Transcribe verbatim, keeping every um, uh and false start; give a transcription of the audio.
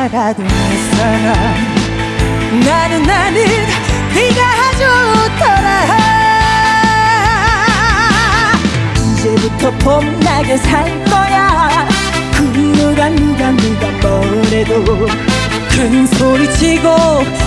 살아도 내 사랑 나는 나는 네가 좋더라. 이제부터 봄나게 살 거야. 그 누가 누가 누가 뭐래도 큰 소리 치고